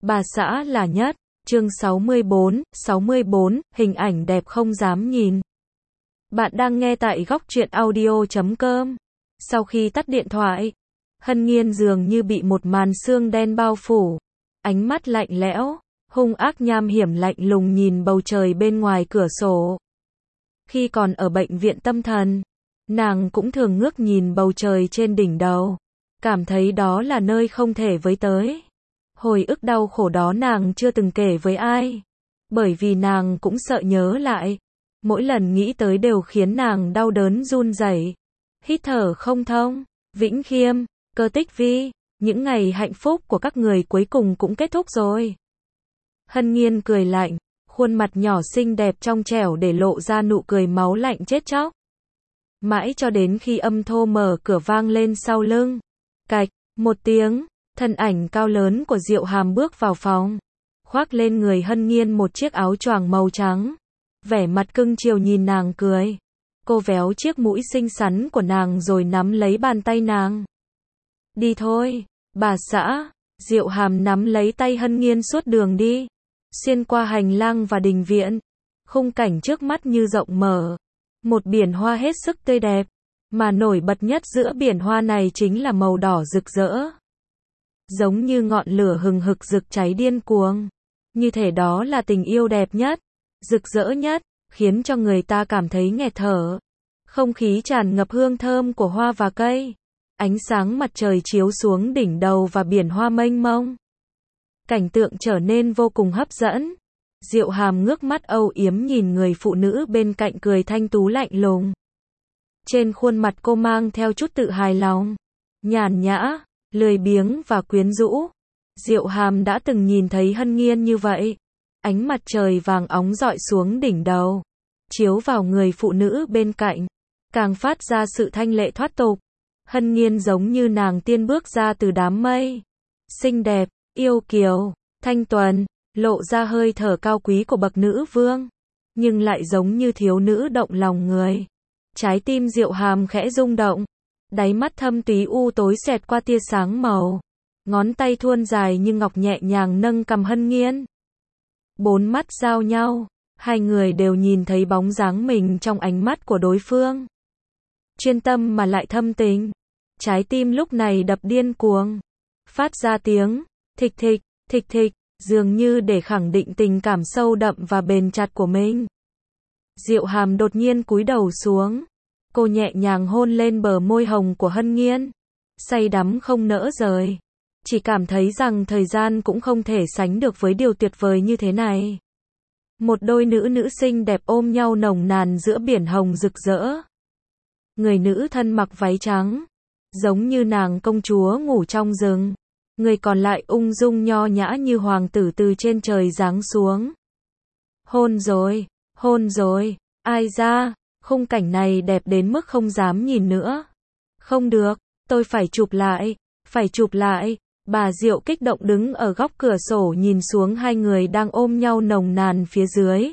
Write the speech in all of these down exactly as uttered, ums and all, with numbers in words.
Bà xã là nhất. Chương sáu mươi bốn, sáu mươi bốn, hình ảnh đẹp không dám nhìn. Bạn đang nghe tại góc truyện audio chấm com. Sau khi tắt điện thoại, Hân Nhiên dường như bị một màn sương đen bao phủ. Ánh mắt lạnh lẽo, hung ác nham hiểm lạnh lùng nhìn bầu trời bên ngoài cửa sổ. Khi còn ở bệnh viện tâm thần, nàng cũng thường ngước nhìn bầu trời trên đỉnh đầu, cảm thấy đó là nơi không thể với tới. Hồi ức đau khổ đó nàng chưa từng kể với ai, bởi vì nàng cũng sợ nhớ lại. Mỗi lần nghĩ tới đều khiến nàng đau đớn run rẩy, hít thở không thông. Vĩnh Khiêm, Cơ Tích Vi, những ngày hạnh phúc của các người cuối cùng cũng kết thúc rồi. Hân Nhiên cười lạnh, khuôn mặt nhỏ xinh đẹp trong trẻo để lộ ra nụ cười máu lạnh chết chóc. Mãi cho đến khi âm thô mở cửa vang lên sau lưng. Cạch, một tiếng, thân ảnh cao lớn của Diệu Hàm bước vào phòng, khoác lên người Hân Nhiên một chiếc áo choàng màu trắng. Vẻ mặt cưng chiều nhìn nàng cười. Cô véo chiếc mũi xinh xắn của nàng rồi nắm lấy bàn tay nàng. Đi thôi, bà xã. Diệu Hàm nắm lấy tay Hân Nhiên suốt đường đi, xuyên qua hành lang và đình viện. Khung cảnh trước mắt như rộng mở, một biển hoa hết sức tươi đẹp, mà nổi bật nhất giữa biển hoa này chính là màu đỏ rực rỡ. Giống như ngọn lửa hừng hực rực cháy điên cuồng. Như thể đó là tình yêu đẹp nhất, rực rỡ nhất, khiến cho người ta cảm thấy nghẹt thở. Không khí tràn ngập hương thơm của hoa và cây. Ánh sáng mặt trời chiếu xuống đỉnh đầu và biển hoa mênh mông. Cảnh tượng trở nên vô cùng hấp dẫn. Diệu Hàm ngước mắt âu yếm nhìn người phụ nữ bên cạnh cười thanh tú lạnh lùng. Trên khuôn mặt cô mang theo chút tự hài lòng, nhàn nhã, lười biếng và quyến rũ. Diệu Hàm đã từng nhìn thấy Hân Nhiên như vậy. Ánh mặt trời vàng óng rọi xuống đỉnh đầu, chiếu vào người phụ nữ bên cạnh, càng phát ra sự thanh lệ thoát tục. Hân Nhiên giống như nàng tiên bước ra từ đám mây. Xinh đẹp, yêu kiều, thanh tuần, lộ ra hơi thở cao quý của bậc nữ vương, nhưng lại giống như thiếu nữ động lòng người. Trái tim Diệu Hàm khẽ rung động, đáy mắt thâm túy u tối xẹt qua tia sáng màu. Ngón tay thuôn dài như ngọc nhẹ nhàng nâng cằm Hân Nhiên. Bốn mắt giao nhau, hai người đều nhìn thấy bóng dáng mình trong ánh mắt của đối phương. Chuyên tâm mà lại thâm tình. Trái tim lúc này đập điên cuồng, phát ra tiếng thịch thịch, thịch thịch, dường như để khẳng định tình cảm sâu đậm và bền chặt của mình. Diệu Hàm đột nhiên cúi đầu xuống, cô nhẹ nhàng hôn lên bờ môi hồng của Hân Nhiên, say đắm không nỡ rời. Chỉ cảm thấy rằng thời gian cũng không thể sánh được với điều tuyệt vời như thế này. Một đôi nữ nữ xinh đẹp ôm nhau nồng nàn giữa biển hồng rực rỡ. Người nữ thân mặc váy trắng, giống như nàng công chúa ngủ trong rừng. Người còn lại ung dung nho nhã như hoàng tử từ trên trời giáng xuống. Hôn rồi, hôn rồi, ai ra, khung cảnh này đẹp đến mức không dám nhìn nữa. Không được, tôi phải chụp lại, phải chụp lại. Bà Diệu kích động đứng ở góc cửa sổ nhìn xuống hai người đang ôm nhau nồng nàn phía dưới.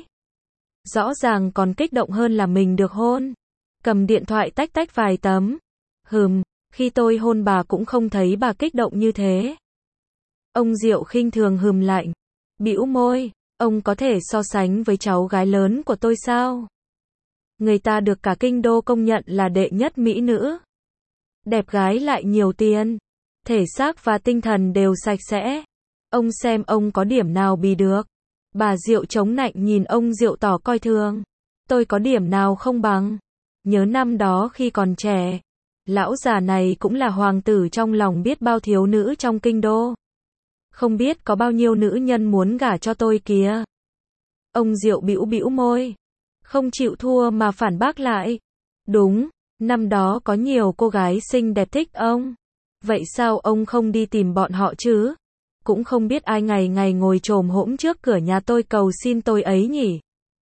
Rõ ràng còn kích động hơn là mình được hôn. Cầm điện thoại tách tách vài tấm. Hừm, khi tôi hôn bà cũng không thấy bà kích động như thế. Ông Diệu khinh thường hừm lạnh, bĩu môi, ông có thể so sánh với cháu gái lớn của tôi sao? Người ta được cả kinh đô công nhận là đệ nhất mỹ nữ. Đẹp gái lại nhiều tiền. Thể xác và tinh thần đều sạch sẽ. Ông xem ông có điểm nào bì được. Bà Diệu chống nạnh nhìn ông Diệu tỏ coi thường. Tôi có điểm nào không bằng. Nhớ năm đó khi còn trẻ, lão già này cũng là hoàng tử trong lòng biết bao thiếu nữ trong kinh đô. Không biết có bao nhiêu nữ nhân muốn gả cho tôi kìa. Ông Diệu bĩu bĩu môi, không chịu thua mà phản bác lại. Đúng, năm đó có nhiều cô gái xinh đẹp thích ông. Vậy sao ông không đi tìm bọn họ chứ? Cũng không biết ai ngày ngày ngồi chồm hổm trước cửa nhà tôi cầu xin tôi ấy nhỉ?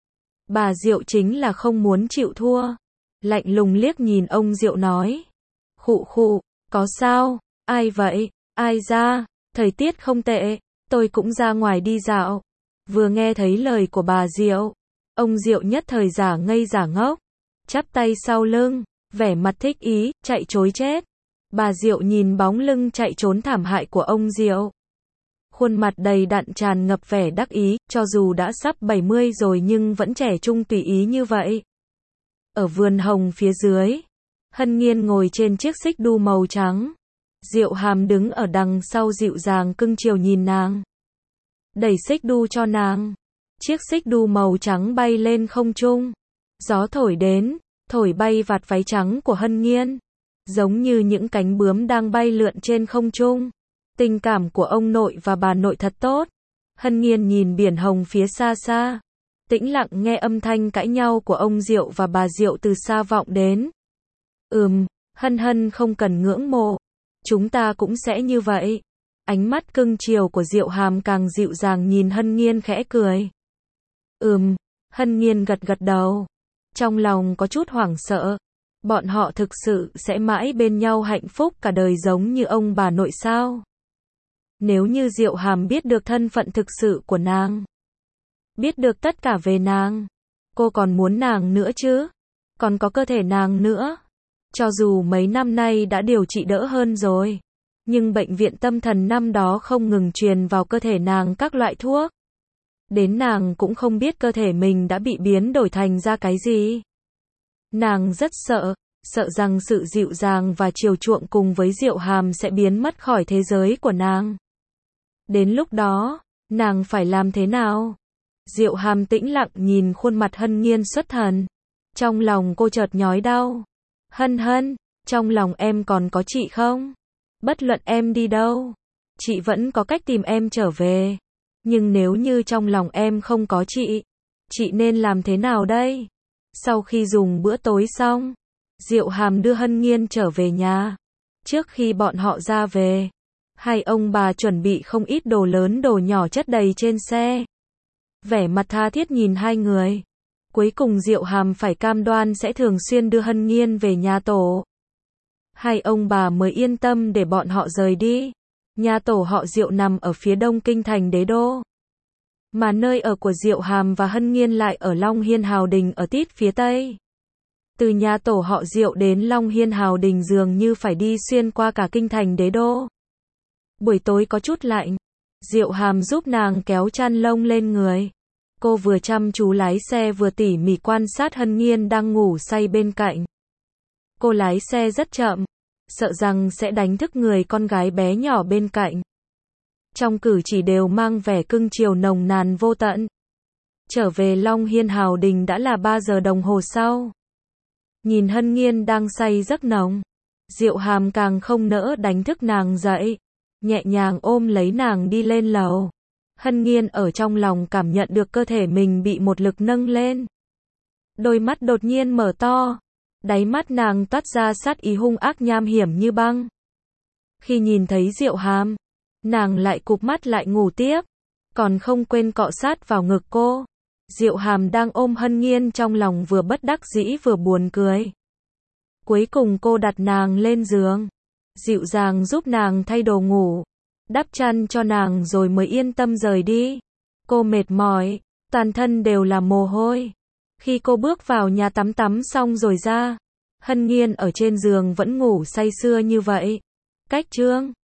Bà Diệu chính là không muốn chịu thua. Lạnh lùng liếc nhìn ông Diệu nói. Khụ khụ, có sao? Ai vậy? Ai ra? Thời tiết không tệ, tôi cũng ra ngoài đi dạo. Vừa nghe thấy lời của bà Diệu, ông Diệu nhất thời giả ngây giả ngốc, chắp tay sau lưng, vẻ mặt thích ý, chạy trối chết. Bà Diệu nhìn bóng lưng chạy trốn thảm hại của ông Diệu, Khuôn mặt đầy đặn tràn ngập vẻ đắc ý, cho dù đã sắp bảy mươi rồi nhưng vẫn trẻ trung tùy ý như vậy. Ở vườn hồng phía dưới, Hân Nhiên ngồi trên chiếc xích đu màu trắng. Diệu Hàm đứng ở đằng sau dịu dàng cưng chiều nhìn nàng. Đẩy xích đu cho nàng. Chiếc xích đu màu trắng bay lên không trung. Gió thổi đến, thổi bay vạt váy trắng của Hân Nhiên. Giống như những cánh bướm đang bay lượn trên không trung. Tình cảm của ông nội và bà nội thật tốt. Hân Nhiên nhìn biển hồng phía xa xa. Tĩnh lặng nghe âm thanh cãi nhau của ông Diệu và bà Diệu từ xa vọng đến. Ừm, Hân Hân không cần ngưỡng mộ. Chúng ta cũng sẽ như vậy. Ánh mắt cưng chiều của Diệu Hàm càng dịu dàng nhìn Hân Nhiên khẽ cười. Ừm, Hân Nhiên gật gật đầu. Trong lòng có chút hoảng sợ. Bọn họ thực sự sẽ mãi bên nhau hạnh phúc cả đời giống như ông bà nội sao? Nếu như Diệu Hàm biết được thân phận thực sự của nàng, biết được tất cả về nàng, cô còn muốn nàng nữa chứ? Còn có cơ thể nàng nữa. Cho dù mấy năm nay đã điều trị đỡ hơn rồi, nhưng bệnh viện tâm thần năm đó không ngừng truyền vào cơ thể nàng các loại thuốc. Đến nàng cũng không biết cơ thể mình đã bị biến đổi thành ra cái gì. Nàng rất sợ, sợ rằng sự dịu dàng và chiều chuộng cùng với Diệu Hàm sẽ biến mất khỏi thế giới của nàng. Đến lúc đó, nàng phải làm thế nào? Diệu Hàm tĩnh lặng nhìn khuôn mặt Hân Nhiên xuất thần. Trong lòng cô chợt nhói đau. Hân Hân, trong lòng em còn có chị không? Bất luận em đi đâu, chị vẫn có cách tìm em trở về. Nhưng nếu như trong lòng em không có chị, chị nên làm thế nào đây? Sau khi dùng bữa tối xong, Diệu Hàm đưa Hân Nhiên trở về nhà. Trước khi bọn họ ra về, hai ông bà chuẩn bị không ít đồ lớn đồ nhỏ chất đầy trên xe. Vẻ mặt tha thiết nhìn hai người. Cuối cùng Diệu Hàm phải cam đoan sẽ thường xuyên đưa Hân Nhiên về nhà tổ. Hai ông bà mới yên tâm để bọn họ rời đi. Nhà tổ họ Diệu nằm ở phía đông kinh thành đế đô. Mà nơi ở của Diệu Hàm và Hân Nhiên lại ở Long Hiên Hào Đình ở tít phía tây. Từ nhà tổ họ Diệu đến Long Hiên Hào Đình dường như phải đi xuyên qua cả kinh thành đế đô. Buổi tối có chút lạnh. Diệu Hàm giúp nàng kéo chăn lông lên người. Cô vừa chăm chú lái xe vừa tỉ mỉ quan sát Hân Nhiên đang ngủ say bên cạnh. Cô lái xe rất chậm, sợ rằng sẽ đánh thức người con gái bé nhỏ bên cạnh. Trong cử chỉ đều mang vẻ cưng chiều nồng nàn vô tận. Trở về Long Hiên Hào Đình đã là ba giờ đồng hồ sau. Nhìn Hân Nhiên đang say giấc nồng, Diệu Hàm càng không nỡ đánh thức nàng dậy, nhẹ nhàng ôm lấy nàng đi lên lầu. Hân Nhiên ở trong lòng cảm nhận được cơ thể mình bị một lực nâng lên. Đôi mắt đột nhiên mở to, đáy mắt nàng toát ra sát ý hung ác nham hiểm như băng. Khi nhìn thấy Diệu Hàm, nàng lại cụp mắt lại ngủ tiếp, còn không quên cọ sát vào ngực cô. Diệu Hàm đang ôm Hân Nhiên trong lòng vừa bất đắc dĩ vừa buồn cười. Cuối cùng cô đặt nàng lên giường, dịu dàng giúp nàng thay đồ ngủ, đắp chăn cho nàng rồi mới yên tâm rời đi. Cô mệt mỏi, toàn thân đều là mồ hôi. Khi cô bước vào nhà tắm tắm xong rồi ra, Hân Nhiên ở trên giường vẫn ngủ say sưa như vậy. Cách chương